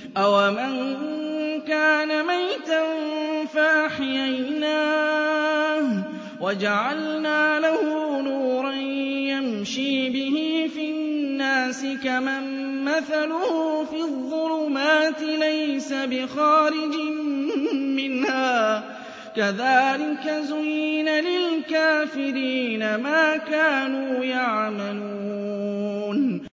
أَوَمَن كَانَ مَيْتًا فَأَحْيَيْنَاهُ وَجَعَلْنَا لَهُ نُورًا يَمْشِي بِهِ فِي النَّاسِ كَمَن مَّثَلُهُ فِي الظُّلُمَاتِ لَيْسَ بِخَارِجٍ مِّنْهَا ۚ كَذَٰلِكَ زُيِّنَ لِلْكَافِرِينَ مَا كَانُوا يَعْمَلُونَ